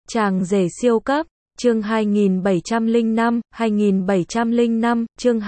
Chàng rể siêu cấp, chương 2705, chương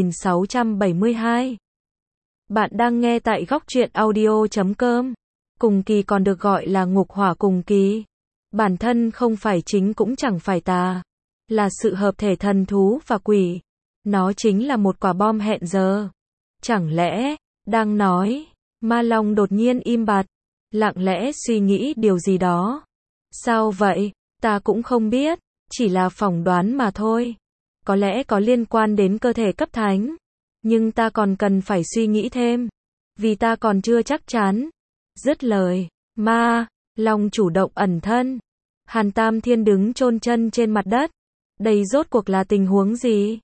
2672. Bạn đang nghe tại góc truyện audio.com. Cùng kỳ còn được gọi là ngục hỏa cùng kỳ. Bản thân không phải chính cũng chẳng phải tà, là sự hợp thể thần thú và quỷ. Nó chính là một quả bom hẹn giờ. Chẳng lẽ, đang nói, Ma Long đột nhiên im bặt, lặng lẽ suy nghĩ điều gì đó. Sao vậy? Ta cũng không biết, chỉ là phỏng đoán mà thôi. Có lẽ có liên quan đến cơ thể cấp thánh, nhưng ta còn cần phải suy nghĩ thêm, vì ta còn chưa chắc chắn. Dứt lời, Ma Long chủ động ẩn thân. Hàn Tam Thiên đứng chôn chân trên mặt đất. Đây rốt cuộc là tình huống gì?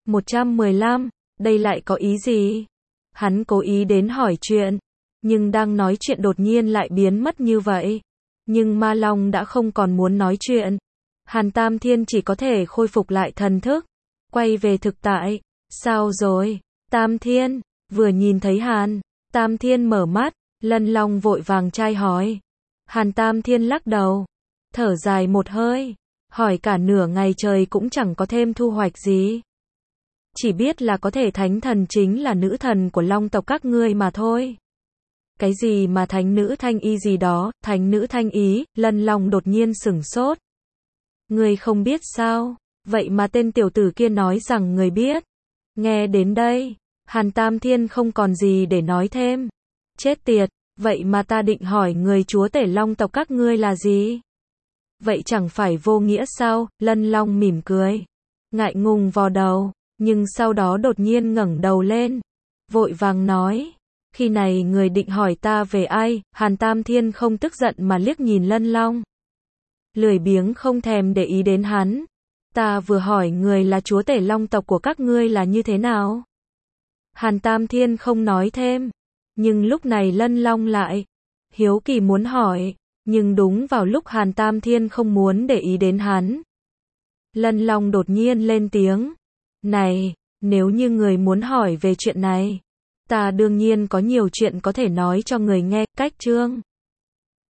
115, đây lại có ý gì? Hắn cố ý đến hỏi chuyện, nhưng đang nói chuyện đột nhiên lại biến mất như vậy. Nhưng Ma Long đã không còn muốn nói chuyện. Hàn Tam Thiên chỉ có thể khôi phục lại thần thức, quay về thực tại. Sao rồi, Tam Thiên? Vừa nhìn thấy Hàn Tam Thiên mở mắt, Lân Long vội vàng trai hỏi. Hàn Tam Thiên lắc đầu, thở dài một hơi, hỏi cả nửa ngày trời cũng chẳng có thêm thu hoạch gì. Chỉ biết là có thể thánh thần chính là nữ thần của Long tộc các ngươi mà thôi. Cái gì mà thánh nữ thanh y gì đó, thánh nữ thanh ý? Lân Long đột nhiên sửng sốt. Ngươi không biết sao? Vậy mà tên tiểu tử kia nói rằng người biết. Nghe đến đây, Hàn Tam Thiên không còn gì để nói thêm. Chết tiệt, vậy mà ta định hỏi người chúa tể Long tộc các ngươi là gì? Vậy chẳng phải vô nghĩa sao? Lân Long mỉm cười, ngại ngùng vò đầu, nhưng sau đó đột nhiên ngẩng đầu lên, vội vàng nói. Khi này người định hỏi ta về ai? Hàn Tam Thiên không tức giận mà liếc nhìn Lân Long, lười biếng không thèm để ý đến hắn. Ta vừa hỏi người là chúa tể Long tộc của các ngươi là như thế nào? Hàn Tam Thiên không nói thêm, nhưng lúc này Lân Long lại hiếu kỳ muốn hỏi, nhưng đúng vào lúc Hàn Tam Thiên không muốn để ý đến hắn, Lân Long đột nhiên lên tiếng. Này, nếu như người muốn hỏi về chuyện này, ta đương nhiên có nhiều chuyện có thể nói cho người nghe. Cách chương